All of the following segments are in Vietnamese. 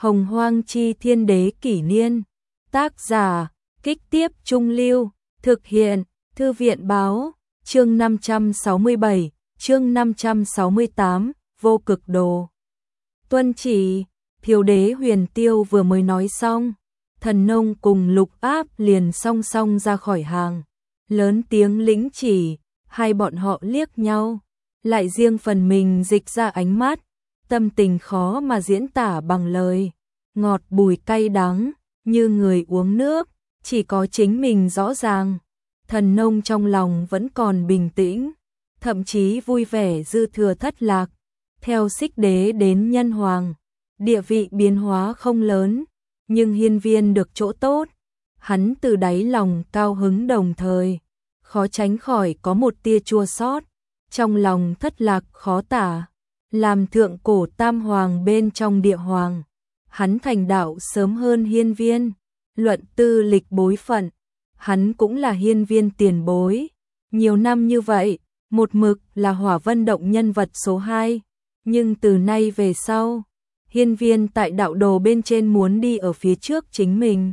Hồng Hoang Chi Thiên Đế Kỷ Niên. Tác giả, Kích Tiếp Trung Lưu. Thực hiện, Thư viện Báo. Chương 567, chương 568, Vô Cực Đồ. Tuân chỉ, Thiếu Đế Huyền Tiêu vừa mới nói xong, Thần Nông cùng Lục Áp liền song song ra khỏi hàng, lớn tiếng lĩnh chỉ, hai bọn họ liếc nhau, lại riêng phần mình dịch ra ánh mắt, tâm tình khó mà diễn tả bằng lời, ngọt bùi cay đắng, như người uống nước, chỉ có chính mình rõ ràng. Thần Nông trong lòng vẫn còn bình tĩnh, thậm chí vui vẻ dư thừa thất lạc. Theo Xích Đế đến Nhân Hoàng, địa vị biến hóa không lớn, nhưng hiên viên được chỗ tốt. Hắn từ đáy lòng cao hứng đồng thời, khó tránh khỏi có một tia chua xót, trong lòng thất lạc khó tả. Làm thượng cổ tam hoàng bên trong địa hoàng, hắn thành đạo sớm hơn hiên viên, luận tư lịch bối phận. Hắn cũng là hiên viên tiền bối, nhiều năm như vậy, một mực là Hỏa Vân Động nhân vật số 2, nhưng từ nay về sau, hiên viên tại đạo đồ bên trên muốn đi ở phía trước chính mình.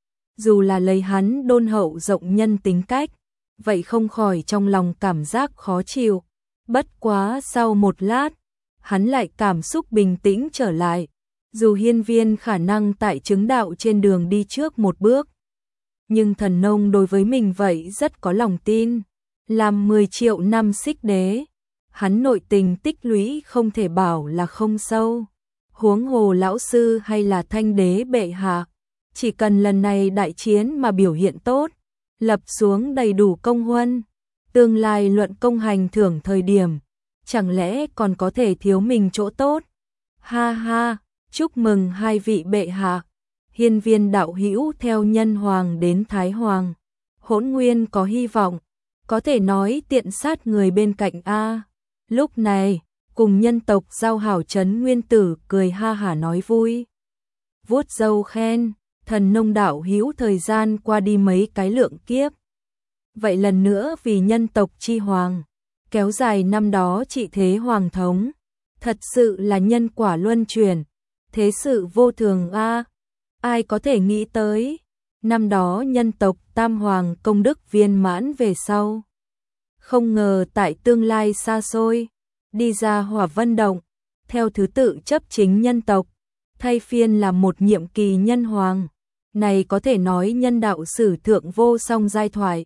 Dù là lấy hắn đôn hậu rộng nhân tính cách, vậy không khỏi trong lòng cảm giác khó chịu. Bất quá sau một lát, hắn lại cảm xúc bình tĩnh trở lại, dù hiên viên khả năng tại chứng đạo trên đường đi trước một bước. Nhưng Thần Nông đối với mình vậy rất có lòng tin, làm 10 triệu năm Xích Đế, hắn nội tình tích lũy không thể bảo là không sâu. Huống hồ lão sư hay là Thanh Đế bệ hạ, chỉ cần lần này đại chiến mà biểu hiện tốt, lập xuống đầy đủ công huân, tương lai luận công hành thưởng thời điểm, chẳng lẽ còn có thể thiếu mình chỗ tốt. Ha ha, chúc mừng hai vị bệ hạ. Hiên viên đạo hữu theo Nhân Hoàng đến Thái Hoàng, Hỗn Nguyên có hy vọng, có thể nói tiện sát người bên cạnh a. Lúc này, cùng nhân tộc giao hảo Trấn Nguyên Tử cười ha hả nói vui. Vuốt râu khen, Thần Nông đạo hữu thời gian qua đi mấy cái lượng kiếp. Vậy lần nữa vì nhân tộc chi hoàng, kéo dài năm đó trị thế hoàng thống, thật sự là nhân quả luân chuyển, thế sự vô thường a. Ai có thể nghĩ tới, năm đó nhân tộc Tam Hoàng công đức viên mãn về sau. Không ngờ tại tương lai xa xôi, đi ra Hỏa Vân Động, theo thứ tự chấp chính nhân tộc, thay phiên là một nhiệm kỳ nhân hoàng. Này có thể nói nhân đạo sử thượng vô song giai thoại.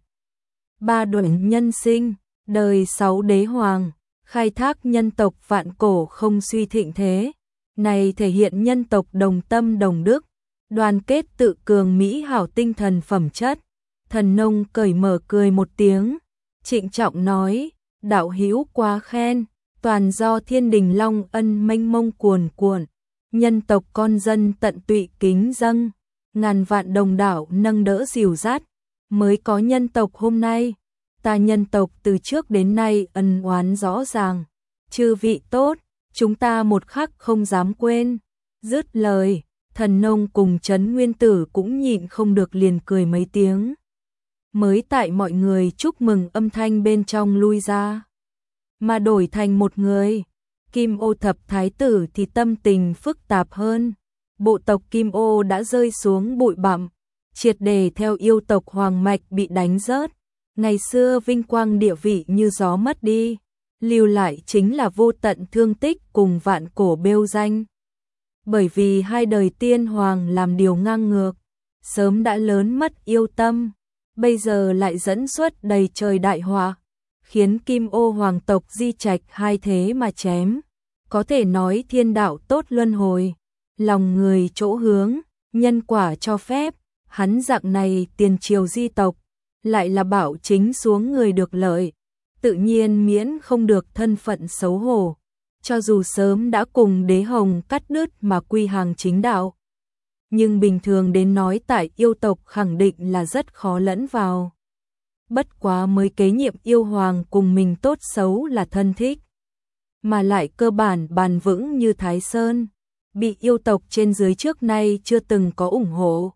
Ba đoạn nhân sinh, đời 6 đế hoàng, khai thác nhân tộc vạn cổ không suy thịnh thế. Này thể hiện nhân tộc đồng tâm đồng đức, đoàn kết tự cường mỹ hảo tinh thần phẩm chất. Thần Nông cởi mở cười một tiếng, trịnh trọng nói, đạo hữu quá khen, toàn do Thiên Đình Long ân mênh mông cuồn cuộn, nhân tộc con dân tận tụy kính dâng, ngàn vạn đồng đạo nâng đỡ dìu dắt, mới có nhân tộc hôm nay. Ta nhân tộc từ trước đến nay ân oán rõ ràng, chư vị tốt, chúng ta một khắc không dám quên. Dứt lời, Thần Nông cùng Trấn Nguyên Tử cũng nhịn không được liền cười mấy tiếng. Mới tại mọi người chúc mừng âm thanh bên trong lui ra, mà đổi thành một người, Kim Ô thập thái tử thì tâm tình phức tạp hơn. Bộ tộc Kim Ô đã rơi xuống bụi bặm, triệt để theo yêu tộc hoàng mạch bị đánh rớt. Ngày xưa vinh quang địa vị như gió mất đi, lưu lại chính là vô tận thương tích cùng vạn cổ bêu danh. Bởi vì hai đời tiên hoàng làm điều ngang ngược, sớm đã lớn mất yêu tâm, bây giờ lại dẫn xuất đầy trời đại họa, khiến Kim Ô hoàng tộc di trạch hai thế mà chém. Có thể nói thiên đạo tốt luân hồi, lòng người chỗ hướng, nhân quả cho phép, hắn dạng này tiền triều di tộc, lại là bảo chính xuống người được lợi, tự nhiên miễn không được thân phận xấu hổ. Cho dù sớm đã cùng đế hồng cắt đứt mà quy hàng chính đạo, nhưng bình thường đến nói tại yêu tộc khẳng định là rất khó lẫn vào. Bất quá mới kế nhiệm yêu hoàng cùng mình tốt xấu là thân thích, mà lại cơ bản bàn vững như Thái Sơn, bị yêu tộc trên dưới trước nay chưa từng có ủng hộ.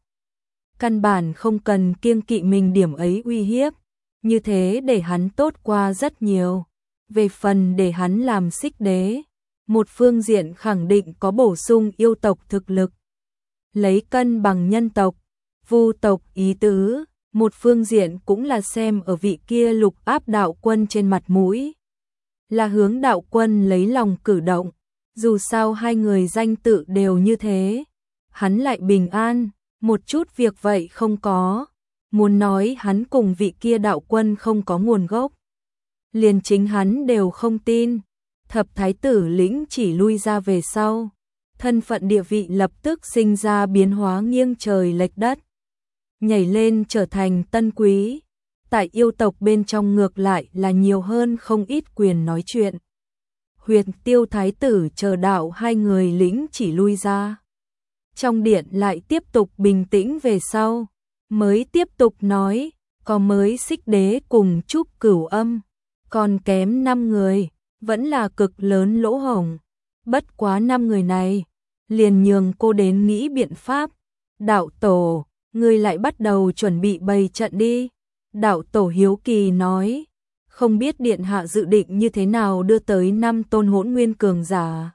Căn bản không cần kiêng kỵ mình điểm ấy uy hiếp, như thế để hắn tốt qua rất nhiều. Về phần để hắn làm Xích Đế, một phương diện khẳng định có bổ sung yêu tộc thực lực, lấy cân bằng nhân tộc, vu tộc ý tứ, một phương diện cũng là xem ở vị kia Lục Áp đạo quân trên mặt mũi. Là hướng đạo quân lấy lòng cử động, dù sao hai người danh tự đều như thế, hắn lại bình an, một chút việc vậy không có, muốn nói hắn cùng vị kia đạo quân không có nguồn gốc. Liền chính hắn đều không tin, thập thái tử lĩnh chỉ lui ra về sau, thân phận địa vị lập tức sinh ra biến hóa nghiêng trời lệch đất, nhảy lên trở thành tân quý. Tại yêu tộc bên trong ngược lại là nhiều hơn không ít quyền nói chuyện. Huyền Tiêu thái tử chờ đạo hai người lĩnh chỉ lui ra. Trong điện lại tiếp tục bình tĩnh về sau, mới tiếp tục nói, có mới Xích Đế cùng Trúc Cửu Âm, còn kém 5 người, vẫn là cực lớn lỗ hổng. Bất quá 5 người này, liền nhường cô đến nghĩ biện pháp. Đạo tổ, ngươi lại bắt đầu chuẩn bị bày trận đi. Đạo tổ hiếu kỳ nói, không biết điện hạ dự định như thế nào đưa tới 5 tôn hỗn nguyên cường giả.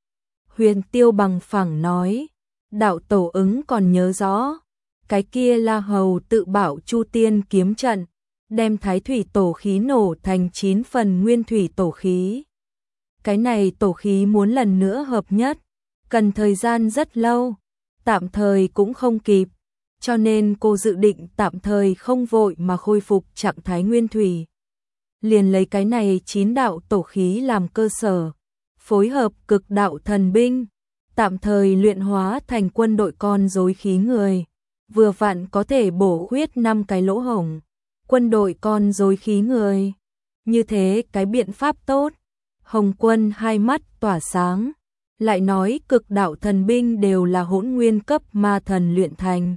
Huyền Tiêu bằng phẳng nói, đạo tổ ứng còn nhớ rõ, cái kia La Hầu tự bảo Chu Tiên kiếm trận, đem Thái Thủy tổ khí nổ thành 9 phần nguyên thủy tổ khí. Cái này tổ khí muốn lần nữa hợp nhất, cần thời gian rất lâu, tạm thời cũng không kịp. Cho nên cô dự định tạm thời không vội mà khôi phục trạng thái nguyên thủy. Liền lấy cái này 9 đạo tổ khí làm cơ sở, phối hợp cực đạo thần binh, tạm thời luyện hóa thành quân đội con rối khí người, vừa vặn có thể bổ khuyết 5 cái lỗ hổng. Quân đội con rối khí người, như thế cái biện pháp tốt. Hồng Quân hai mắt tỏa sáng, lại nói cực đạo thần binh đều là hỗn nguyên cấp ma thần luyện thành.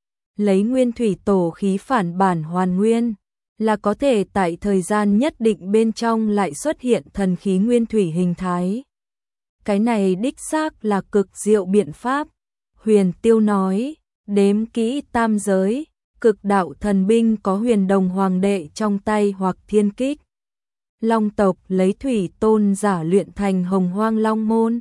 Lấy nguyên thủy tổ khí phản bản hoàn nguyên, là có thể tại thời gian nhất định bên trong lại xuất hiện thần khí nguyên thủy hình thái. Cái này đích xác là cực diệu biện pháp. Huyền Tiêu nói, đếm kỹ tam giới, cực đạo thần binh có Huyền Đồng Hoàng đệ trong tay hoặc thiên kích. Long tộc lấy thủy tôn giả luyện thành Hồng Hoang Long môn.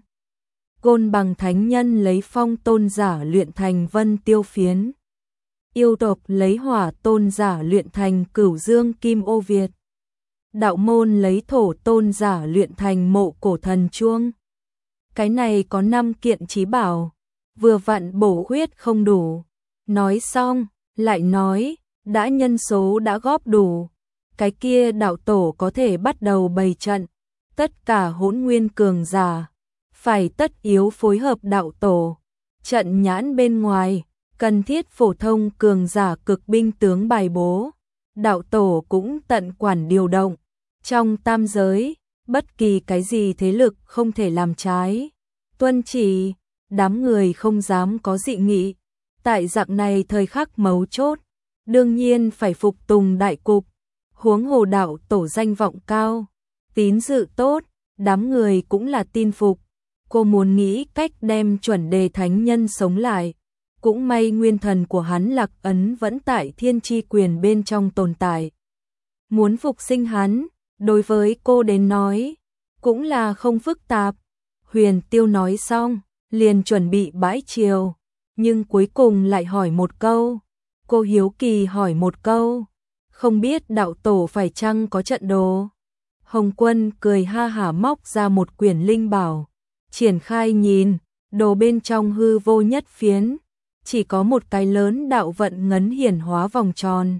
Côn Bằng thánh nhân lấy phong tôn giả luyện thành Vân Tiêu phiến. Yêu tộc lấy hỏa tôn giả luyện thành Cửu Dương Kim Ô Việt. Đạo môn lấy thổ tôn giả luyện thành Mộ Cổ Thần Chuông. Cái này có 5 kiện chí bảo, vừa vặn bổ khuyết không đủ. Nói xong, lại nói, đã nhân số đã góp đủ, cái kia đạo tổ có thể bắt đầu bày trận. Tất cả hỗn nguyên cường giả, phải tất yếu phối hợp đạo tổ. Trận nhãn bên ngoài, cần thiết phổ thông cường giả cực binh tướng bài bố. Đạo tổ cũng tận quản điều động. Trong tam giới, bất kỳ cái gì thế lực không thể làm trái. Tuân chỉ, đám người không dám có dị nghị. Tại dạng này thời khắc mấu chốt, đương nhiên phải phục tùng đại cục. Huống hồ đạo tổ danh vọng cao, tín dự tốt, đám người cũng là tin phục. Cô muốn nghĩ cách đem chuẩn đề thánh nhân sống lại. Cũng may nguyên thần của hắn Lạc Ấn vẫn tại thiên tri quyền bên trong tồn tại. Muốn phục sinh hắn, đối với cô đến nói, cũng là không phức tạp. Huyền Tiêu nói xong, liền chuẩn bị bãi triều, nhưng cuối cùng lại hỏi một câu. Cô hiếu kỳ hỏi một câu, không biết đạo tổ phải chăng có trận đồ. Hồng Quân cười ha hả móc ra một quyển linh bảo, triển khai nhìn, đồ bên trong hư vô nhất phiến, chỉ có một cái lớn đạo vận ngấn hiển hóa vòng tròn.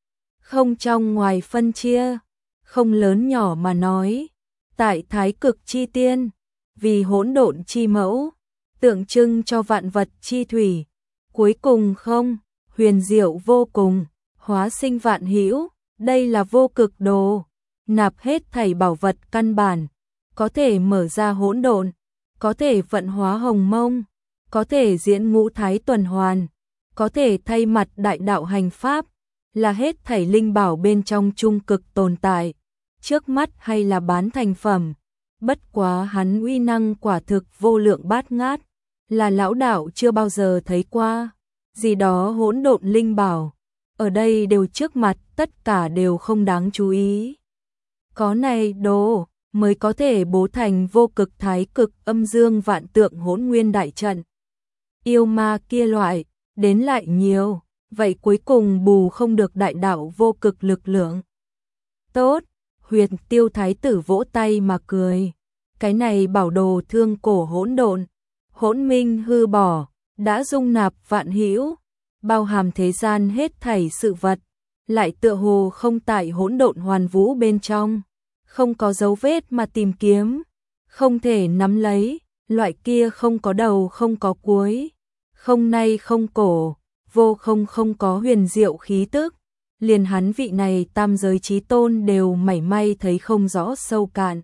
Không trong ngoài phân chia, không lớn nhỏ mà nói, tại thái cực chi tiên, vì hỗn độn chi mẫu, tượng trưng cho vạn vật chi thủy, cuối cùng không, huyền diệu vô cùng, hóa sinh vạn hữu, đây là vô cực đồ, nạp hết thảy bảo vật căn bản, có thể mở ra hỗn độn, có thể vận hóa hồng mông, có thể diễn ngũ thái tuần hoàn, có thể thay mặt đại đạo hành pháp, là hết thảy linh bảo bên trong trung cực tồn tại, trước mắt hay là bán thành phẩm. Bất quá hắn uy năng quả thực vô lượng bát ngát, là lão đạo chưa bao giờ thấy qua. Gì đó hỗn độn linh bảo, ở đây đều trước mặt, tất cả đều không đáng chú ý. Có này đồ mới có thể bố thành vô cực thái cực âm dương vạn tượng hỗn nguyên đại trận. yêu ma kia loại, đến lại nhiều, vậy cuối cùng bù không được đại đạo vô cực lực lượng. Tốt, Huyền Tiêu Thái tử vỗ tay mà cười. Cái này bảo đồ thương cổ hỗn độn, hỗn minh hư bỏ, đã dung nạp vạn hữu, bao hàm thế gian hết thảy sự vật, lại tựa hồ không tại hỗn độn hoàn vũ bên trong, không có dấu vết mà tìm kiếm, không thể nắm lấy, loại kia không có đầu không có cuối, không nay không cổ, vô không không có huyền diệu khí tức, liền hắn vị này tam giới chí tôn đều mảy may thấy không rõ sâu cạn.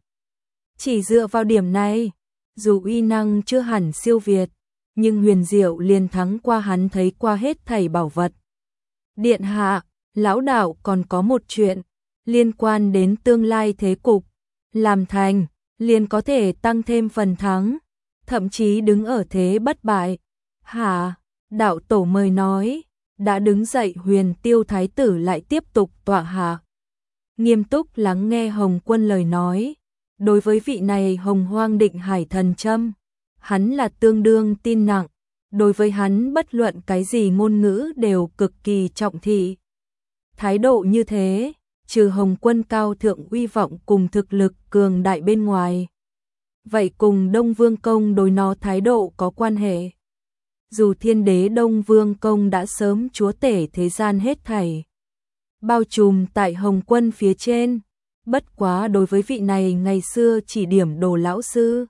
Chỉ dựa vào điểm này, dù uy năng chưa hẳn siêu việt, nhưng huyền diệu liền thắng qua hắn thấy qua hết thảy bảo vật. Điện hạ, lão đạo còn có một chuyện, liên quan đến tương lai thế cục, làm thành, liền có thể tăng thêm phần thắng, thậm chí đứng ở thế bất bại. Hả? Đạo tổ mời nói, đã đứng dậy Huyền Tiêu Thái tử lại tiếp tục tọa hạ. Nghiêm túc lắng nghe Hồng Quân lời nói, đối với vị này Hồng Hoang Định Hải Thần Châm, hắn là tương đương tin nặng, đối với hắn bất luận cái gì ngôn ngữ đều cực kỳ trọng thị. Thái độ như thế, trừ Hồng Quân cao thượng uy vọng cùng thực lực cường đại bên ngoài, vậy cùng Đông Vương Công đối nó thái độ có quan hệ. Dù Thiên Đế Đông Vương Công đã sớm chúa tể thế gian hết thảy, bao trùm tại Hồng Quân phía trên, bất quá đối với vị này ngày xưa chỉ điểm đồ lão sư,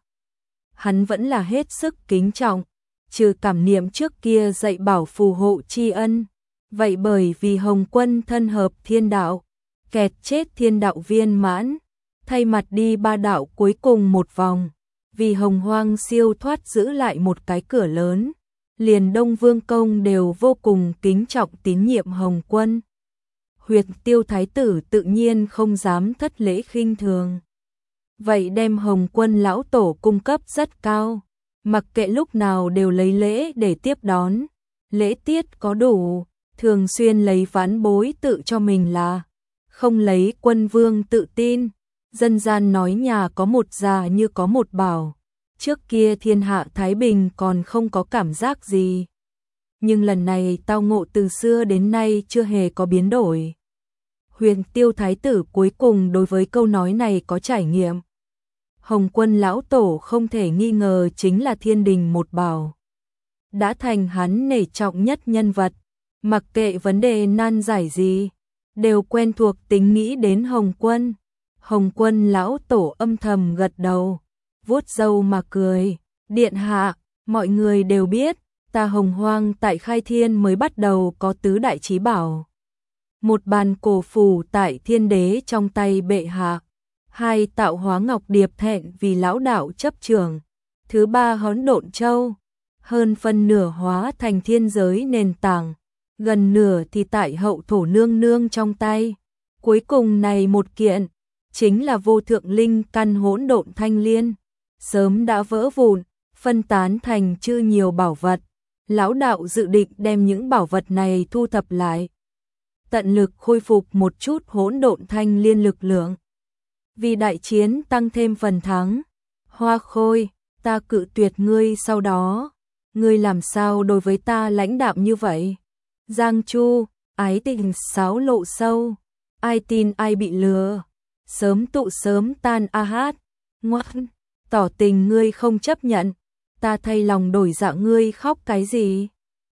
hắn vẫn là hết sức kính trọng, trừ cảm niệm trước kia dạy bảo phù hộ tri ân, vậy bởi vì Hồng Quân thân hợp thiên đạo, kẹt chết thiên đạo viên mãn, thay mặt đi ba đạo cuối cùng một vòng, vì Hồng Hoang siêu thoát giữ lại một cái cửa lớn, liền Đông Vương Công đều vô cùng kính trọng tín nhiệm Hồng Quân. Huyền Tiêu Thái tử tự nhiên không dám thất lễ khinh thường. Vậy đem Hồng Quân lão tổ cung cấp rất cao, mặc kệ lúc nào đều lấy lễ để tiếp đón, lễ tiết có đủ, thường xuyên lấy vãn bối tự cho mình là, không lấy quân vương tự tin, dân gian nói nhà có một già như có một bảo, trước kia thiên hạ Thái Bình còn không có cảm giác gì. Nhưng lần này tao ngộ từ xưa đến nay chưa hề có biến đổi. Huyền Tiêu Thái tử cuối cùng đối với câu nói này có trải nghiệm. Hồng Quân lão tổ không thể nghi ngờ chính là thiên đình một bảo. Đã thành hắn nể trọng nhất nhân vật, mặc kệ vấn đề nan giải gì, đều quen thuộc tính nghĩ đến Hồng Quân. Hồng Quân lão tổ âm thầm gật đầu, vuốt râu mà cười, điện hạ, mọi người đều biết, ta Hồng Hoang tại khai thiên mới bắt đầu có tứ đại chí bảo. Một bàn cổ phù tại thiên đế trong tay bệ hạ, hai tạo hóa ngọc điệp thẹn vì lão đạo chấp trường, thứ ba hỗn độn châu, hơn phân nửa hóa thành thiên giới nền tảng, gần nửa thì tại hậu thổ nương nương trong tay, cuối cùng này một kiện, chính là vô thượng linh căn hỗn độn thanh liên, sớm đã vỡ vụn, phân tán thành chư nhiều bảo vật, lão đạo dự định đem những bảo vật này thu thập lại, tận lực khôi phục một chút hỗn độn thanh liên lực lượng. Vì đại chiến tăng thêm phần thắng, Hoa Khôi, ta cự tuyệt ngươi sau đó, ngươi làm sao đối với ta lãnh đạm như vậy? Giang Chu, ái tình sáo lộ sâu, ai tin ai bị lừa, sớm tụ sớm tan a hát, ngoan, tỏ tình ngươi không chấp nhận, ta thay lòng đổi dạ ngươi khóc cái gì?